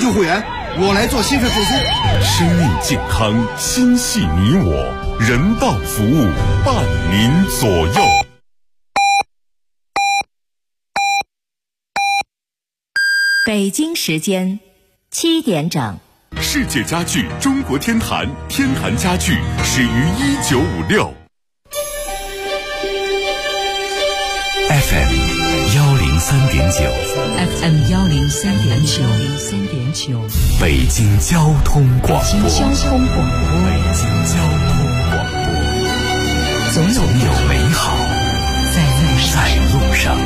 级会员，我来做心肺复苏。 生命健康，心系你我，人道服务伴您左右。 北京时间7点整。 世界家具中国天坛，天坛家具始于1956。 FM 103.9 FM 103.9 北京交通广播。 北京交通广播。 北京交通广播。总有美好在路上。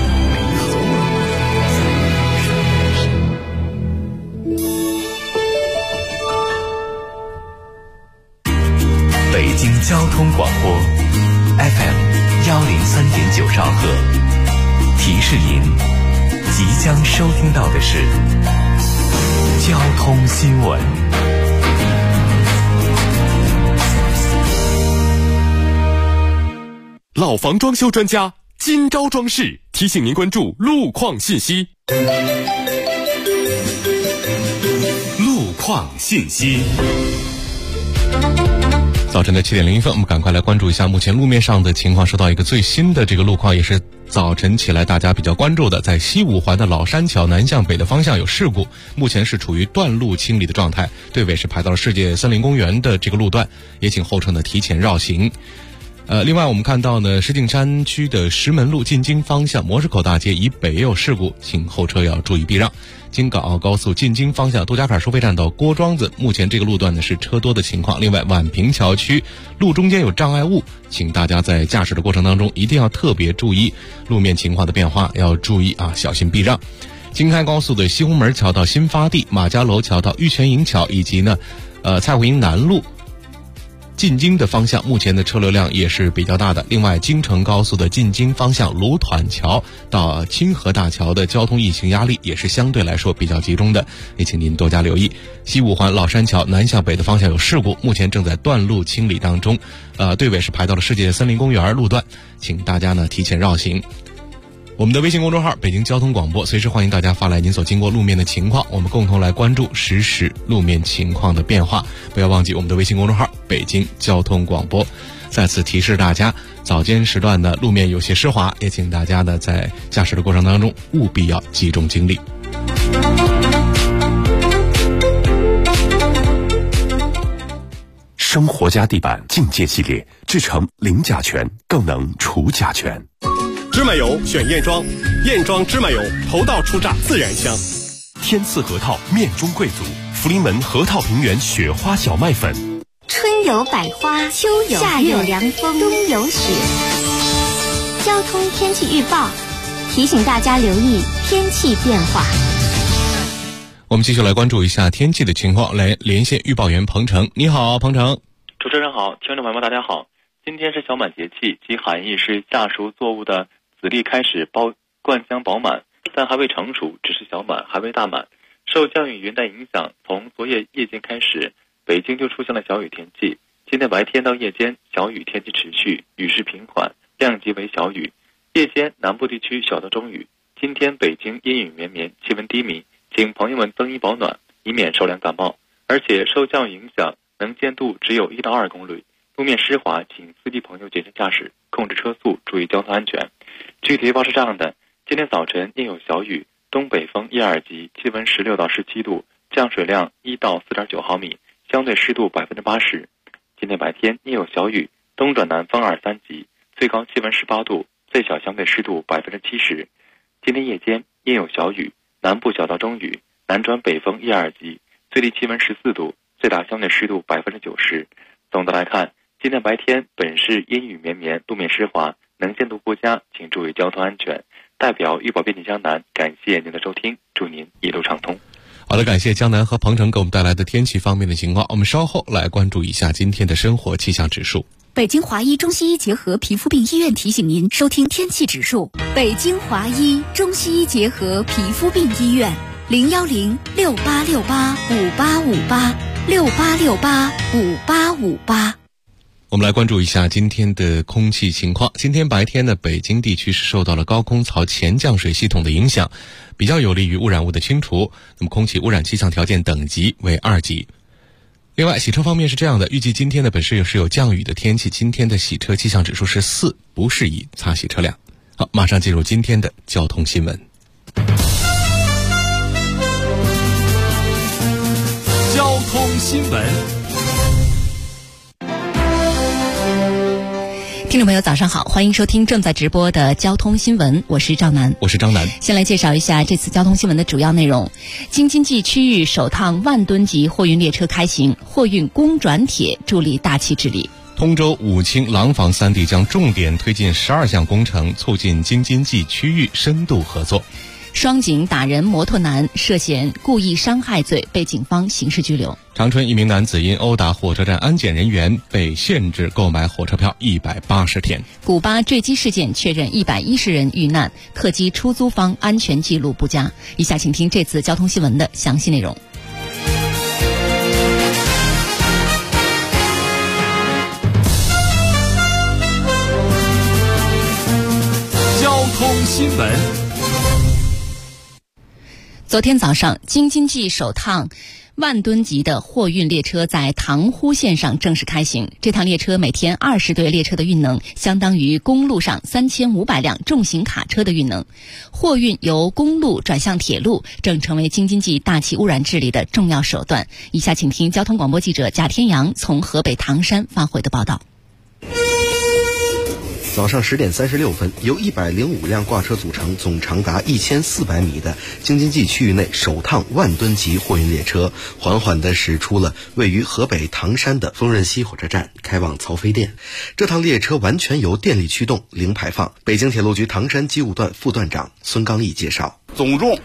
北京交通广播 FM 103.9兆赫，提示您即将收听到的是交通新闻。 老房装修专家今朝装饰提醒您关注路况信息。 路况信息。 早晨的7点01分，我们赶快来关注一下目前路面上的情况。收到一个最新的这个路况，也是早晨起来大家比较关注的，在西五环的老山桥南向北的方向有事故，目前是处于断路清理的状态，队尾是排到了世界森林公园的这个路段，也请后车呢提前绕行。另外我们看到呢，石景山区的石门路进京方向模式口大街以北也有事故，请后车要注意避让。京港澳高速进京方向杜家坎收费站到郭庄子，目前这个路段呢是车多的情况。另外宛平桥区路中间有障碍物，请大家在驾驶的过程当中一定要特别注意路面情况的变化，要注意小心避让。京开高速的西红门桥到新发地，马家楼桥到玉泉营桥，以及呢蔡湖营南路进京的方向，目前的车流量也是比较大的。另外京承高速的进京方向卢团桥到清河大桥的交通运行压力也是相对来说比较集中的，也请您多加留意。西五环老山桥南向北的方向有事故，目前正在断路清理当中，队尾是排到了世界森林公园路段，请大家呢提前绕行。我们的微信公众号北京交通广播，随时欢迎大家发来您所经过路面的情况，我们共同来关注实时路面情况的变化。不要忘记我们的微信公众号北京交通广播。再次提示大家，早间时段的路面有些湿滑，也请大家呢在驾驶的过程当中务必要集中精力。 生活家地板境界系列制成零甲醛，更能除甲醛。 芝麻油选燕庄，燕庄芝麻油头道出榨自然香。 天赐核桃面中贵族，福临门核桃平原雪花小麦粉。 春有百花，秋有夏有凉风，冬有雪。交通天气预报提醒大家留意天气变化。 我们继续来关注一下天气的情况，来连线预报员彭程。你好，彭程。 主持人好，听众朋友们大家好。今天是小满节气，其含义是夏熟作物的籽粒开始灌浆饱满，但还未成熟，只是小满，还未大满。受降雨云带影响，从昨夜夜间开始，北京就出现了小雨天气。今天白天到夜间，小雨天气持续，雨势平缓，量级为小雨。夜间南部地区小到中雨。今天北京阴雨绵绵，气温低迷，请朋友们增衣保暖，以免受凉感冒。而且受降雨影响，能见度只有1到2公里，路面湿滑，请司机朋友谨慎驾驶，控制车速，注意交通安全。具体预报是这样的：今天早晨阴有小雨，东北风1、2级，气温16到17度，降水量1到4.9毫米，相对湿度80%。今天白天阴有小雨，东转南风2、3级，最高气温18度，最小相对湿度70%。今天夜间阴有小雨，南部小到中雨，南转北风1、2级，最低气温14度，最大相对湿度90%。总的来看，今天白天本市阴雨绵绵，路面湿滑，能见度不佳，请注意交通安全。代表预报编辑江南，感谢您的收听，祝您一路畅通。 好的，感谢江南和彭程给我们带来的天气方面的情况。我们稍后来关注一下今天的生活气象指数。 北京华医中西医结合皮肤病医院提醒您收听天气指数。北京华医中西医结合皮肤病医院，010-6868-5858，6868-5858。 我们来关注一下今天的空气情况。今天白天呢，北京地区是受到了高空槽前降水系统的影响，比较有利于污染物的清除。那么空气污染气象条件等级为2级。另外，洗车方面是这样的，预计今天的本市是有降雨的天气，今天的洗车气象指数是4，不适宜擦洗车辆。好，马上进入今天的交通新闻。 交通新闻。 听众朋友早上好，欢迎收听正在直播的交通新闻，我是赵楠。 我是张楠。 先来介绍一下这次交通新闻的主要内容。京津冀区域首趟万吨级货运列车开行，货运公转铁助力大气治理。 通州、武清、廊坊3地将重点推进12项工程，促进京津冀区域深度合作。 双井打人摩托男涉嫌故意伤害罪被警方刑事拘留。 长春一名男子因殴打火车站安检人员被限制购买火车票180天。 古巴坠机事件确认110人遇难，客机出租方安全记录不佳。以下请听这次交通新闻的详细内容。 交通新闻。 昨天早上，京津冀首趟万吨级的货运列车在塘沽线上正式开行。这趟列车每天20对列车的运能，相当于公路上3500辆重型卡车的运能。货运由公路转向铁路，正成为京津冀大气污染治理的重要手段。以下请听交通广播记者贾天阳从河北唐山发回的报道。 早上10点36分，由105辆挂车组成，总长达1400米的京津冀区域内首趟万吨级货运列车，缓缓地驶出了位于河北唐山的丰润西火车站，开往曹妃甸。这趟列车完全由电力驱动，零排放。北京铁路局唐山机务段副段长孙刚毅介绍。 总重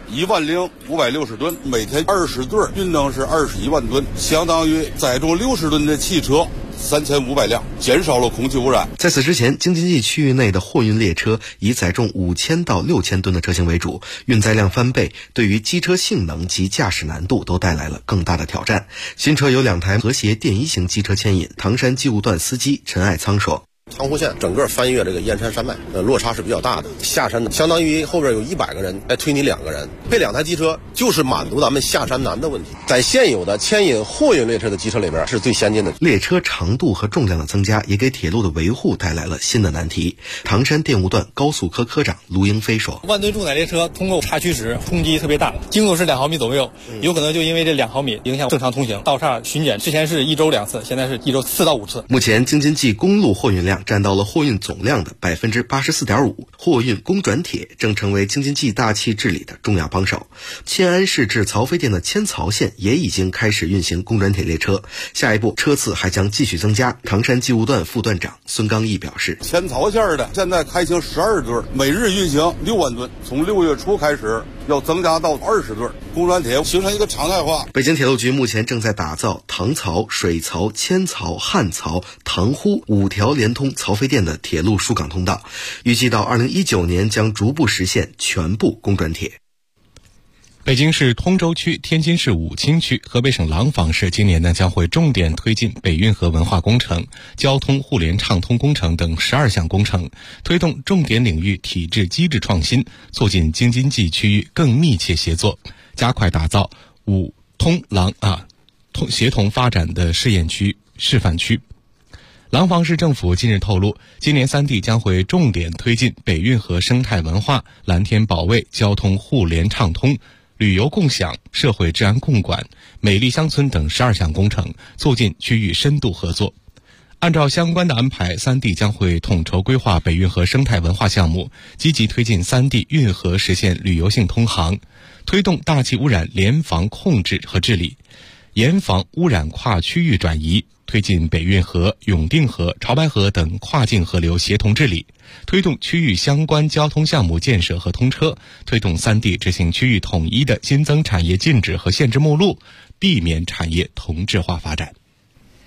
10560吨，每天20对，运能是21万吨，相当于载重60吨的汽车3500辆，减少了空气污染。 在此之前，京津冀区域内的货运列车以载重5000到6000吨的车型为主，运载量翻倍，对于机车性能及驾驶难度都带来了更大的挑战。新车有2台和谐电1型机车牵引。唐山机务段司机陈爱仓说。 塘沽线整个翻越这个燕山山脉，落差是比较大的。下山的相当于后边有100个人来推你2个人，配2台机车就是满足咱们下山难的问题。在现有的牵引货运列车的机车里边是最先进的。 列车长度和重量的增加，也给铁路的维护带来了新的难题。唐山电务段高速科科长卢英飞说： 万吨重载列车通过岔区时冲击特别大，经度是2毫米左右，有可能就因为这2毫米影响正常通行。道岔巡检之前是1周2次，现在是1周4到5次。 目前京津冀公路货运量占到了货运总量的84.5%，货运公转铁正成为京津冀大气治理的重要帮手。迁安市至曹妃甸的千槽线也已经开始运行公转铁列车，下一步车次还将继续增加。唐山机务段副段长孙刚毅表示， 千槽线的现在开行12对，每日运行6万吨，从6月初开始要增加到20对，公转铁形成一个常态化。 北京铁路局目前正在打造塘槽、水槽、千槽、汉槽、塘沽5条连通曹妃甸的铁路疏港通道，预计到2019年将逐步实现全部公转铁。 北京市通州区、天津市武清区、河北省廊坊市今年呢将会重点推进北运河文化工程、交通互联畅通工程等12项工程，推动重点领域体制机制创新，促进京津冀区域更密切协作，加快打造武通廊协同发展的试验区、示范区。廊坊市政府近日透露，今年3地将会重点推进北运河生态文化、蓝天保卫、交通互联畅通、旅游共享、社会治安共管、美丽乡村等12项工程，促进区域深度合作。按照相关的安排，3地将会统筹规划北运河生态文化项目，积极推进3地运河实现旅游性通航，推动大气污染联防控制和治理，严防污染跨区域转移，推进北运河、永定河、潮白河等跨境河流协同治理，推动区域相关交通项目建设和通车，推动3地执行区域统一的新增产业禁止和限制目录，避免产业同质化发展。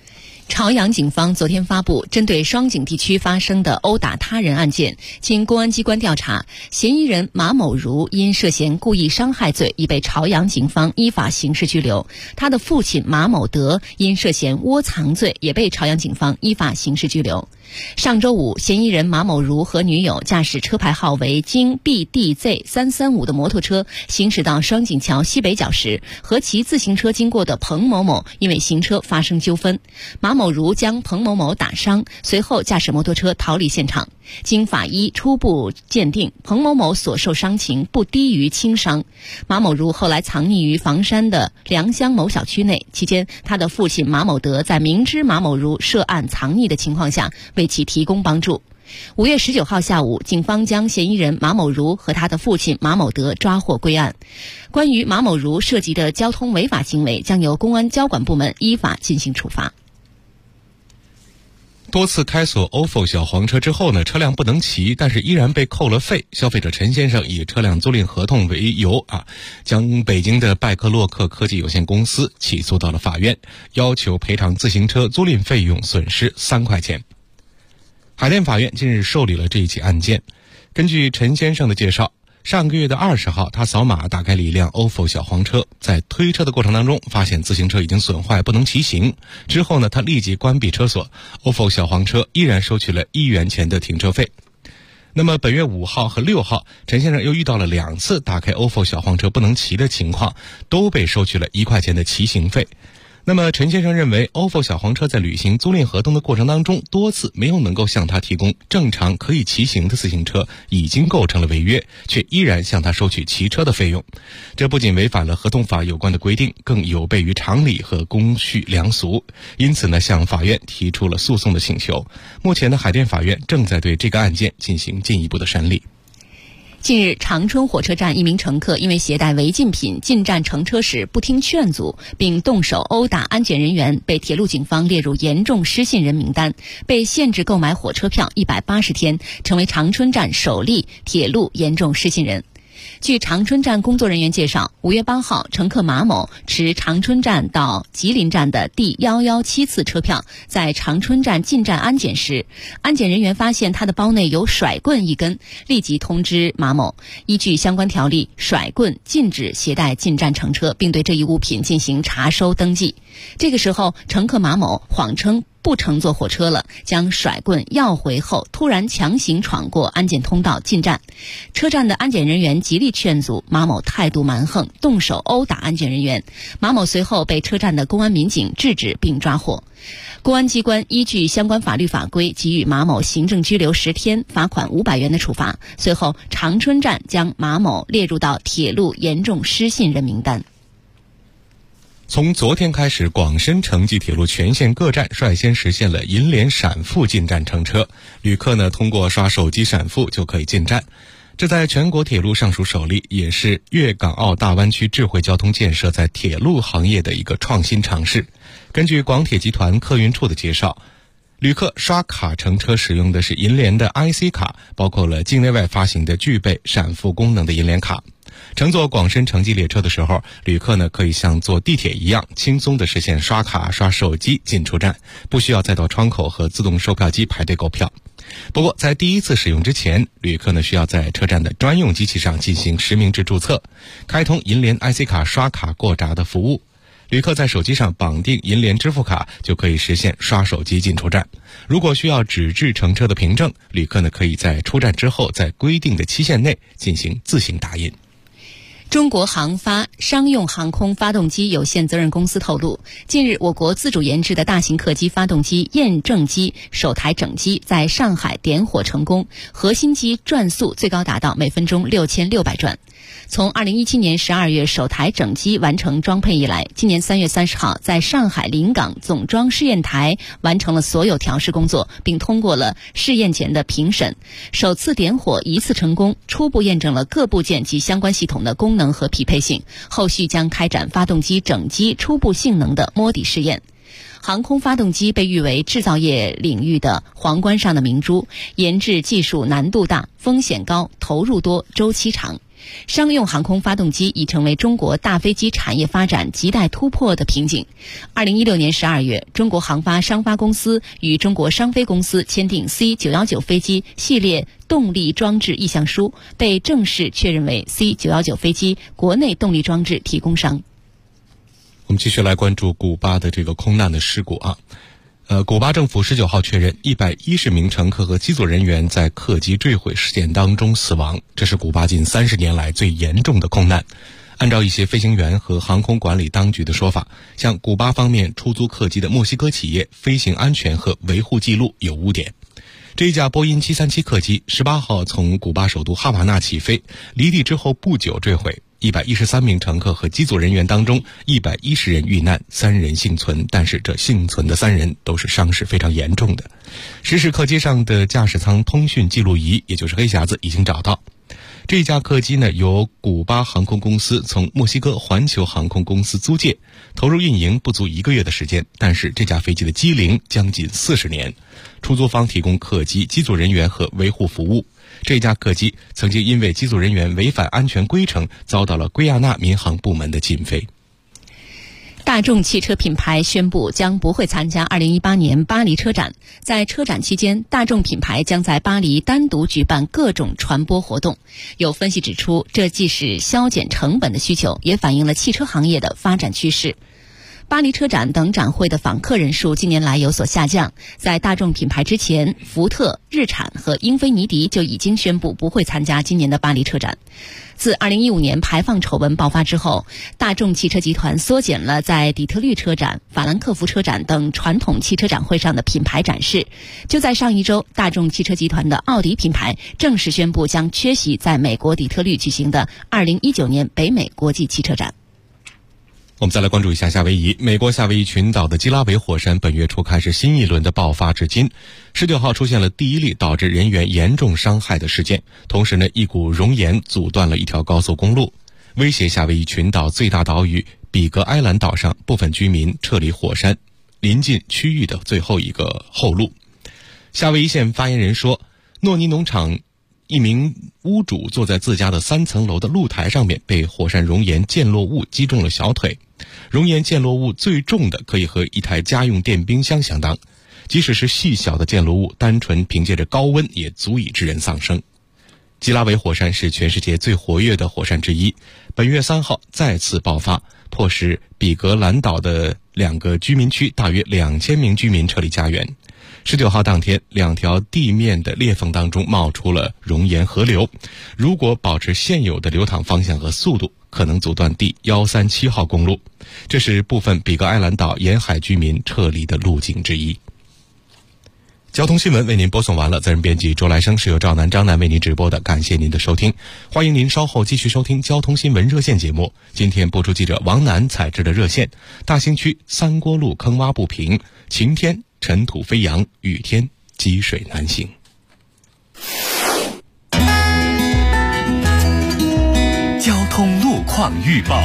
朝阳警方昨天发布针对双井地区发生的殴打他人案件，经公安机关调查，嫌疑人马某如因涉嫌故意伤害罪已被朝阳警方依法刑事拘留，他的父亲马某德因涉嫌窝藏罪也被朝阳警方依法刑事拘留。上周五，嫌疑人马某如和女友驾驶车牌号为京 BDZ335 的摩托车行驶到双井桥西北角时，和骑自行车经过的彭某某因为行车发生纠纷，马某如将彭某某打伤，随后驾驶摩托车逃离现场。经法医初步鉴定，彭某某所受伤情不低于轻伤。马某如后来藏匿于房山的良乡某小区内，期间他的父亲马某德在明知马某如涉案藏匿的情况下为其提供帮助。5月19号下午，警方将嫌疑人马某如和他的父亲马某德抓获归案。关于马某如涉及的交通违法行为，将由公安交管部门依法进行处罚。 多次开锁 ofo 小黄车之后呢，车辆不能骑，但是依然被扣了费。消费者陈先生以车辆租赁合同为由将北京的拜克洛克科技有限公司起诉到了法院，要求赔偿自行车租赁费用损失3块钱。海淀法院近日受理了这一起案件。根据陈先生的介绍，上个月的20号，他扫码打开了一辆 ofo 小黄车，在推车的过程当中发现自行车已经损坏不能骑行，之后呢，他立即关闭车锁， ofo 小黄车依然收取了1元钱的停车费。那么本月5号和6号，陈先生又遇到了2次打开 ofo 小黄车不能骑的情况，都被收取了1块钱的骑行费。那么陈先生认为 ofo 小黄车在履行租赁合同的过程当中多次没有能够向他提供正常可以骑行的自行车，已经构成了违约，却依然向他收取骑车的费用。这不仅违反了合同法有关的规定，更有悖于常理和公序良俗，因此呢，向法院提出了诉讼的请求。目前呢，海淀法院正在对这个案件进行进一步的审理。 近日，长春火车站一名乘客因为携带违禁品进站乘车时不听劝阻，并动手殴打安检人员，被铁路警方列入严重失信人名单，被限制购买火车票180天，成为长春站首例铁路严重失信人。据长春站工作人员介绍，5月8号，乘客马某持长春站到吉林站的第117次车票，在长春站进站安检时，安检人员发现他的包内有甩棍1根，立即通知马某，依据相关条例，甩棍禁止携带进站乘车，并对这一物品进行查收登记。这个时候，乘客马某谎称不乘坐火车了，将甩棍要回后，突然强行闯过安检通道进站。车站的安检人员极力劝阻，马某态度蛮横，动手殴打安检人员。马某随后被车站的公安民警制止并抓获。公安机关依据相关法律法规，给予马某行政拘留10天、罚款500元的处罚。随后，长春站将马某列入到铁路严重失信人名单。 从昨天开始，广深城际铁路全线各站率先实现了银联闪付进站乘车，旅客呢通过刷手机闪付就可以进站。这在全国铁路尚属首例，也是粤港澳大湾区智慧交通建设在铁路行业的一个创新尝试。根据广铁集团客运处的介绍，旅客刷卡乘车使用的是银联的 IC 卡，包括了境内外发行的具备闪付功能的银联卡。乘坐广深城际列车的时候，旅客呢可以像坐地铁一样轻松地实现刷卡、刷手机进出站，不需要再到窗口和自动售票机排队购票。不过在第一次使用之前，旅客呢需要在车站的专用机器上进行实名制注册，开通银联 IC 卡刷卡过闸的服务。旅客在手机上绑定银联支付卡，就可以实现刷手机进出站。如果需要纸质乘车的凭证，旅客呢可以在出站之后，在规定的期限内进行自行打印。 中国航发商用航空发动机有限责任公司透露，近日我国自主研制的大型客机发动机验证机首台整机在上海点火成功，核心机转速最高达到每分钟6600转。从2017年12月首台整机完成装配以来，今年3月30号在上海临港总装试验台完成了所有调试工作，并通过了试验前的评审。首次点火一次成功，初步验证了各部件及相关系统的功能和匹配性，后续将开展发动机整机初步性能的摸底试验。航空发动机被誉为制造业领域的皇冠上的明珠，研制技术难度大，风险高，投入多，周期长。 商用航空发动机已成为中国大飞机产业发展亟待突破的瓶颈。2016年12月，中国航发商发公司与中国商飞公司签订 C919 飞机系列动力装置意向书，被正式确认为 C919 飞机国内动力装置提供商。 我们继续来关注古巴的这个空难的事故啊。古巴政府19号确认110名乘客和机组人员在客机坠毁事件当中死亡，这是古巴近30年来最严重的空难。按照一些飞行员和航空管理当局的说法，向古巴方面出租客机的墨西哥企业飞行安全和维护记录有污点。这一架波音737客机18号从古巴首都哈瓦那起飞，离地之后不久坠毁。113名乘客和机组人员当中110人遇难，3人幸存，但是这幸存的3人都是伤势非常严重的。失事客机上的驾驶舱通讯记录仪，也就是黑匣子已经找到。这架客机呢，由古巴航空公司从墨西哥环球航空公司租借，投入运营不足1个月的时间，但是这架飞机的机龄将近40年。出租方提供客机、机组人员和维护服务。这架客机曾经因为机组人员违反安全规程，遭到了圭亚那民航部门的禁飞。 大众汽车品牌宣布将不会参加2018年巴黎车展。在车展期间，大众品牌将在巴黎单独举办各种传播活动。有分析指出，这既是削减成本的需求，也反映了汽车行业的发展趋势。巴黎车展等展会的访客人数近年来有所下降。在大众品牌之前，福特、日产和英菲尼迪就已经宣布不会参加今年的巴黎车展。自2015年排放丑闻爆发之后，大众汽车集团缩减了在底特律车展、法兰克福车展等传统汽车展会上的品牌展示。就在上一周，大众汽车集团的奥迪品牌正式宣布将缺席在美国底特律举行的2019年北美国际汽车展。 我们再来关注一下夏威夷。美国夏威夷群岛的基拉维火山本月初开始新一轮的爆发，至今19号出现了第一例导致人员严重伤害的事件。同时呢，一股熔岩阻断了一条高速公路，威胁夏威夷群岛最大岛屿比格埃兰岛上部分居民撤离火山临近区域的最后一个后路。夏威夷县发言人说，诺尼农场一名屋主坐在自家的3层楼的露台上面，被火山熔岩溅落物击中了小腿。熔岩溅落物最重的可以和一台家用电冰箱相当，即使是细小的溅落物，单纯凭借着高温也足以致人丧生。基拉维火山是全世界最活跃的火山之一，本月3号再次爆发，迫使比格兰岛的2个居民区大约2000名居民撤离家园。19号当天，2条地面的裂缝当中冒出了熔岩河流，如果保持现有的流淌方向和速度，可能阻断第137号公路。这是部分比格埃兰岛沿海居民撤离的路径之一。交通新闻为您播送完了，责任编辑周来生，是由赵南、张楠为您直播的，感谢您的收听。欢迎您稍后继续收听交通新闻热线节目。今天播出记者王楠采制的热线：大兴区三锅路坑洼不平，晴天尘土飞扬，雨天积水难行。 交通路况预报。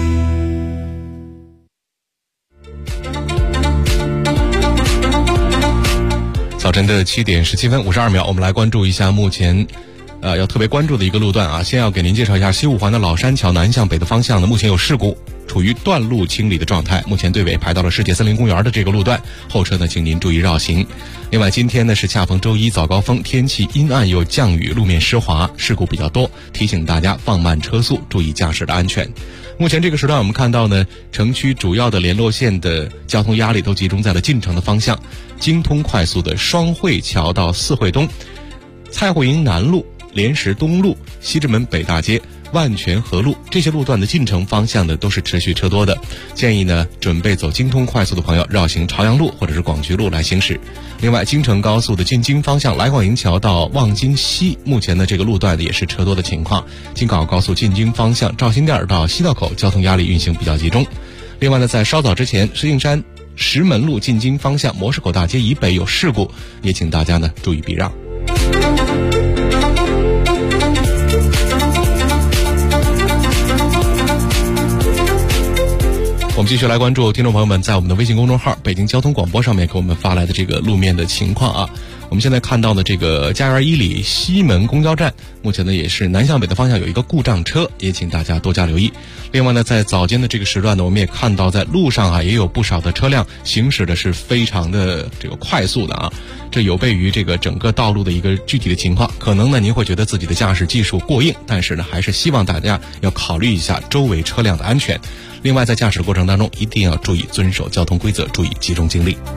早晨的7点17分52秒，我们来关注一下目前要特别关注的一个路段啊。先要给您介绍一下西五环的老山桥南向北的方向呢，目前有事故，处于断路清理的状态，目前队尾排到了世界森林公园的这个路段，后车呢请您注意绕行。另外今天呢是恰逢周一早高峰，天气阴暗又降雨，路面湿滑，事故比较多，提醒大家放慢车速，注意驾驶的安全。目前这个时段我们看到呢，城区主要的联络线的交通压力都集中在了进城的方向，京通快速的双汇桥到四惠东、蔡慧营南路、莲石东路、西直门北大街、万泉河路这些路段的进城方向呢都是持续车多的，建议呢准备走京通快速的朋友绕行朝阳路或者是广渠路来行驶。另外京承高速的进京方向来广营桥到望京西，目前的这个路段也是车多的情况。京港澳高速进京方向肇兴店到西道口交通压力运行比较集中。另外呢，在稍早之前，石景山石门路进京方向模式口大街以北有事故，也请大家呢注意避让。我们继续来关注听众朋友们在我们的微信公众号北京交通广播上面给我们发来的这个路面的情况啊。我们我们现在看到的这个家园一里西门公交站，目前呢也是南向北的方向有一个故障车，也请大家多加留意。另外呢，在早间的这个时段呢，我们也看到在路上也有不少的车辆行驶的是非常的这个快速的这有悖于这个整个道路的一个具体的情况。可能呢您会觉得自己的驾驶技术过硬，但是呢还是希望大家要考虑一下周围车辆的安全。另外在驾驶过程当中一定要注意遵守交通规则，注意集中精力。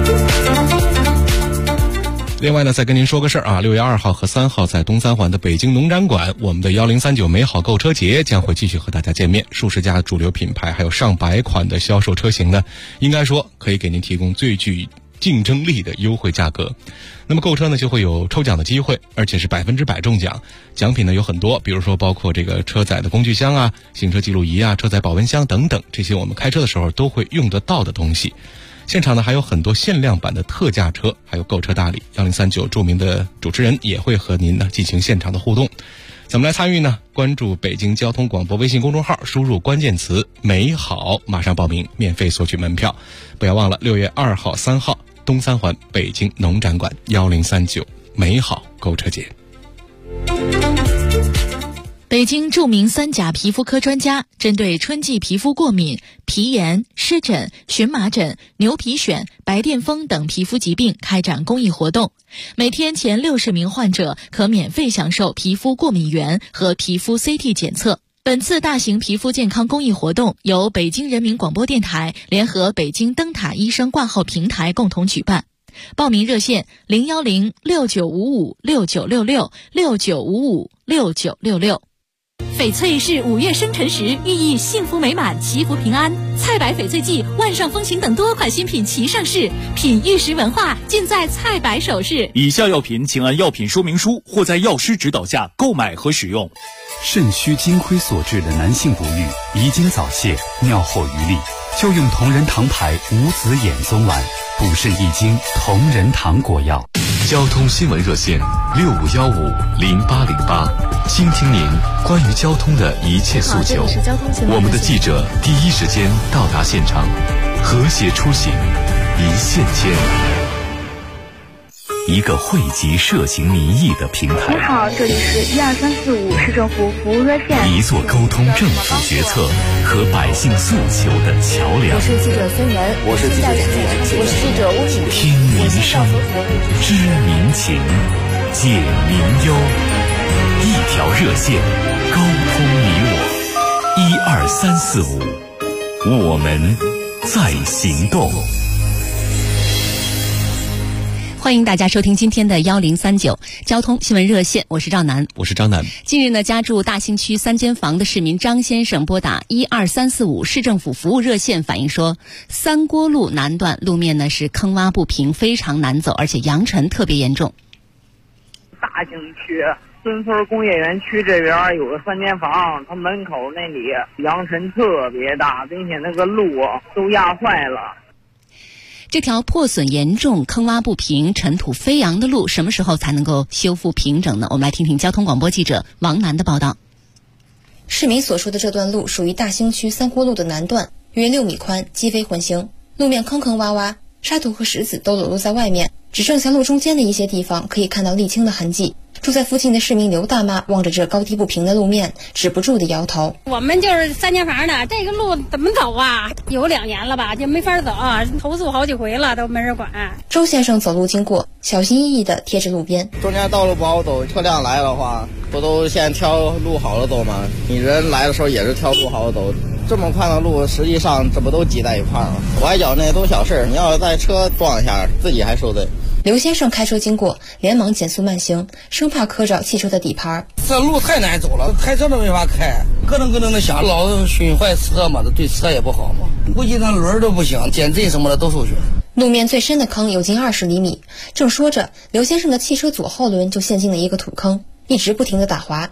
另外呢，再跟您说个事儿6月2号和3号在东三环的北京农展馆，我们的1039美好购车节将会继续和大家见面。数十家主流品牌还有上百款的销售车型呢，应该说可以给您提供最具竞争力的优惠价格。那么购车呢就会有抽奖的机会，而且是100%中奖，奖品呢有很多，比如说包括这个车载的工具箱行车记录仪车载保温箱等等，这些我们开车的时候都会用得到的东西。现场呢还有很多限量版的特价车，还有购车大礼。1039著名的主持人也会和您呢进行现场的互动。怎么来参与呢？关注北京交通广播微信公众号，输入关键词美好，马上报名，免费索取门票。不要忘了6月2号3号东三环北京农展馆1039美好购车节。 北京著名3甲皮肤科专家针对春季皮肤过敏、皮炎、湿疹、荨麻疹、牛皮癣、白癜风等皮肤疾病开展公益活动，每天前60名患者可免费享受皮肤过敏原和皮肤 CT 检测。本次大型皮肤健康公益活动由北京人民广播电台联合北京灯塔医生挂号平台共同举办。报名热线010-6955-6966，6955-6966。翡翠是5月生辰时，寓意幸福美满、祈福平安。菜百翡翠季、万上风情等多款新品齐上市，品玉石文化尽在菜百首饰。 以下药品请按药品说明书或在药师指导下购买和使用。 肾虚金亏所致的男性不育、遗精早泄、尿后余力，就用同仁堂牌无子衍宗丸，补肾益精同仁堂果药。 交通新闻热线65150808，倾听您关于交通的一切诉求。我们的记者第一时间到达现场，和谐出行，一线牵。一个汇集社情民意的平台。 你好，这里是12345市政府服务热线。 一座沟通政府决策和百姓诉求的桥梁。 我是记者孙源， 我是记者沈丽， 我是记者吴景。 听民生，知民情，解民忧，一条热线，沟通你我。12345，我们在行动。 欢迎大家收听今天的1039交通新闻热线，我是赵楠， 我是张楠。 近日呢，家住大兴区3间房的市民张先生拨打12345市政府服务热线反映说，三郭路南段路面呢是坑洼不平，非常难走，而且扬尘特别严重。 大兴区孙村工业园区这边有个3间房，它门口那里扬尘特别大，并且那个路都压坏了。 这条破损严重、坑洼不平、尘土飞扬的路什么时候才能够修复平整呢？我们来听听交通广播记者王楠的报道。 市民所说的这段路属于大兴区三郭路的南段，约6米宽，机非混行，路面坑坑洼洼，沙土和石子都裸露在外面，只剩下路中间的一些地方可以看到沥青的痕迹。住在附近的市民刘大妈望着这高低不平的路面，止不住的摇头。 我们就是3间房的，这个路怎么走啊？有2年了吧，就没法走啊，投诉好几回了，都没人管。 周先生走路经过，小心翼翼地贴着路边。 中间道路不好走，车辆来的话，不都先挑路好了走吗？你人来的时候也是挑路好了走。这么宽的路，实际上这不都挤在一块儿吗？崴脚那都小事，你要在车撞一下，自己还受罪。 刘先生开车经过，连忙减速慢行，生怕磕着汽车的底盘。 这路太难走了，开车都没法开，咯噔咯噔的响，老熏坏车嘛，这对车也不好嘛。估计那轮都不行，减震什么的都受损。 路面最深的坑有近20厘米，正说着，刘先生的汽车左后轮就陷进了一个土坑，一直不停地打滑。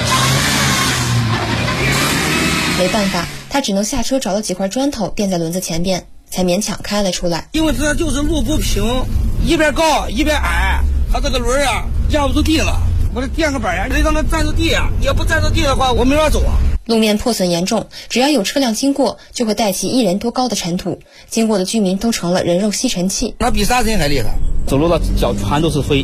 没办法，他只能下车找了几块砖头垫在轮子前边，才勉强开了出来。 因为这就是路不平，一边高一边矮，他这个轮啊压不住地了。我这垫个板呀，得让它站着地啊，你要不站着地的话，我没法走啊。 路面破损严重，只要有车辆经过，就会带起1人多高的尘土，经过的居民都成了人肉吸尘器。 那比沙尘还厉害，走路的脚全都是灰，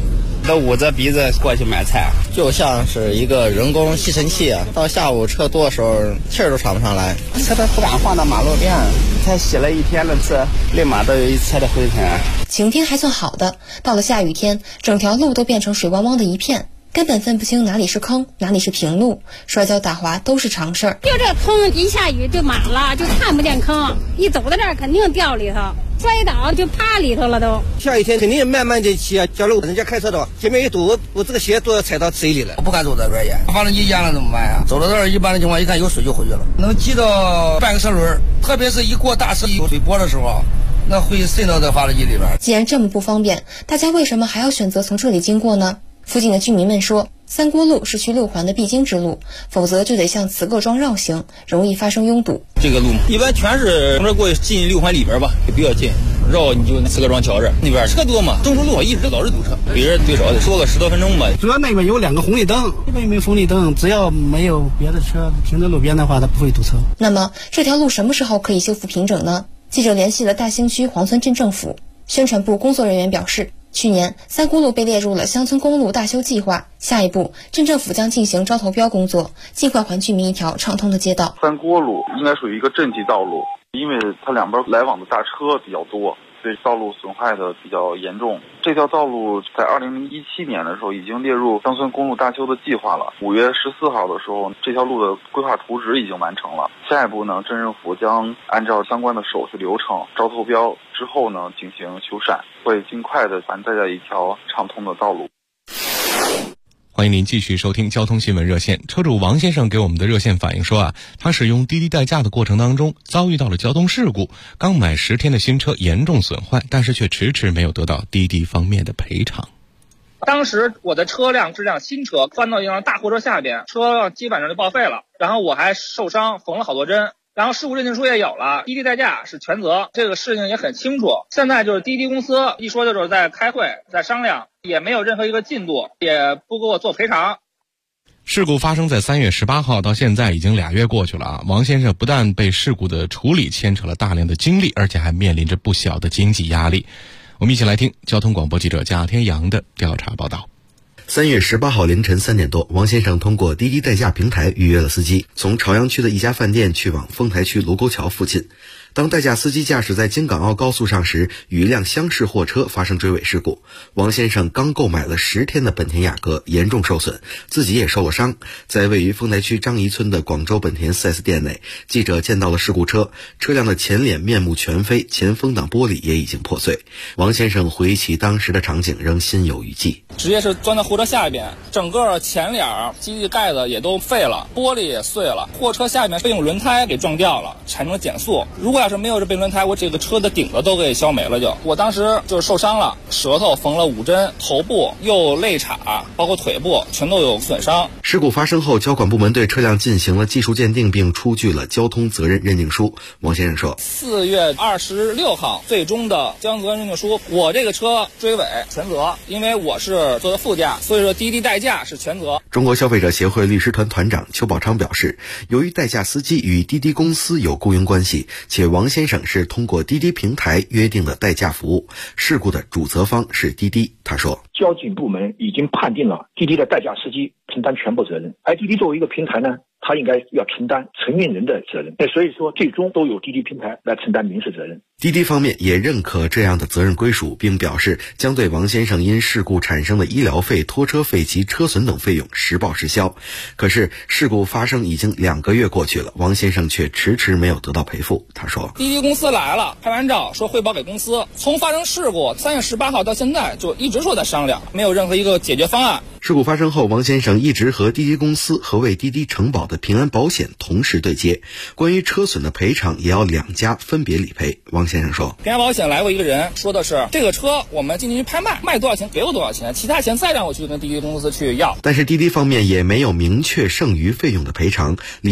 都捂着鼻子过去买菜，就像是一个人工吸尘器啊。到下午车多的时候，气儿都喘不上来，车都不敢放到马路边，才洗了一天的车，立马都有一车的灰尘。 晴天还算好的，到了下雨天，整条路都变成水汪汪的一片，根本分不清哪里是坑，哪里是平路，摔跤打滑都是常事儿。 就这坑一下雨就满了，就看不见坑，一走到这儿肯定掉里头，摔倒就趴里头了都。 下雨天肯定慢慢的骑啊，假如人家开车的话，前面一堵，我这个鞋都要踩到水里了。我不敢走这边沿，发动机淹了怎么办呀？走到这儿一般的情况，一看有水就回去了，能积到半个车轮，特别是一过大石有水波的时候，那会渗到这发动机里边。 既然这么不方便，大家为什么还要选择从这里经过呢？附近的居民们说，三锅路是去六环的必经之路，否则就得向慈各庄绕行，容易发生拥堵。 这个路一般全是从这过去进六环里边吧，也比较近，绕你就慈各庄桥这那边车多嘛，中途路一直老是堵车，比人最少得说个10多分钟吧。 主要那边有2个红绿灯，这边没红绿灯，只要没有别的车停在路边的话，它不会堵车。 那么这条路什么时候可以修复平整呢？记者联系了大兴区黄村镇政府宣传部工作人员表示，去年三锅路被列入了乡村公路大修计划，下一步镇政府将进行招投标工作，尽快还居民一条畅通的街道。 三锅路应该属于一个镇级道路，因为它两边来往的大车比较多，对道路损坏的比较严重。这条道路在2017年的时候已经列入乡村公路大修的计划了。5月14号的时候，这条路的规划图纸已经完成了。下一步呢，镇政府将按照相关的手续流程招投标之后呢，进行修缮，会尽快的还大家一条畅通的道路。 欢迎您继续收听交通新闻热线。车主王先生给我们的热线反映说他使用滴滴代驾的过程当中遭遇到了交通事故，刚买10天的新车严重损坏，但是却迟迟没有得到滴滴方面的赔偿。 当时我的车辆是辆新车，翻到一辆大货车下边，车基本上就报废了，然后我还受伤，缝了好多针。然后事故认定书也有了，滴滴代驾是全责，这个事情也很清楚。现在就是滴滴公司一说就是在开会，在商量，也没有任何一个进度，也不给我做赔偿。 事故发生在3月18号，到现在已经2月过去了王先生不但被事故的处理牵扯了大量的精力，而且还面临着不小的经济压力。我们一起来听交通广播记者贾天阳的调查报道。 3月18号凌晨3点多，王先生通过滴滴代驾平台预约了司机，从朝阳区的一家饭店去往丰台区卢沟桥附近。当代驾司机驾驶在京港澳高速上时，与一辆厢式货车发生追尾事故。王先生刚购买了10天的本田雅阁，严重受损，自己也受了伤。在位于丰台区张仪村的广州本田 4S 店内，记者见到了事故车，车辆的前脸面目全非，前风挡玻璃也已经破碎。王先生回忆起当时的场景，仍心有余悸。 直接是钻到货车下边，整个前脸机器盖子也都废了，玻璃也碎了，货车下面备用轮胎给撞掉了，产生了减速。如果要是没有这备轮胎，我这个车的顶子都给烧没了就。我当时就是受伤了，舌头缝了5针，头部右肋叉包括腿部全都有损伤。 事故发生后，交管部门对车辆进行了技术鉴定，并出具了交通责任认定书。王先生说 ，4月26号最终的交通责任认定书，我这个车追尾全责，因为我是坐的副驾，所以说滴滴代驾是全责。 中国消费者协会律师团团长邱宝昌表示，由于代驾司机与滴滴公司有雇佣关系，且王先生是通过滴滴平台约定的代驾服务，事故的主责方是滴滴。他说， 交警部门已经判定了滴滴的代驾司机承担全部责任，而滴滴作为一个平台呢，他应该要承担承运人的责任，所以说最终都由滴滴平台来承担民事责任。 滴滴方面也认可这样的责任归属，并表示将对王先生因事故产生的医疗费、拖车费及车损等费用实报实销。可是事故发生已经2个月过去了，王先生却迟迟没有得到赔付。他说， 滴滴公司来了，拍完照说汇报给公司，从发生事故3月18号到现在就一直说在商量，没有任何一个解决方案。 事故发生后，王先生一直和滴滴公司和为滴滴承保的平安保险同时对接，关于车损的赔偿也要2家分别理赔。王先生说， 平安保险来过一个人，说的是这个车我们进行拍卖，卖多少钱给我多少钱，其他钱再让我去跟滴滴公司去要。 但是滴滴方面也没有明确剩余费用的赔偿。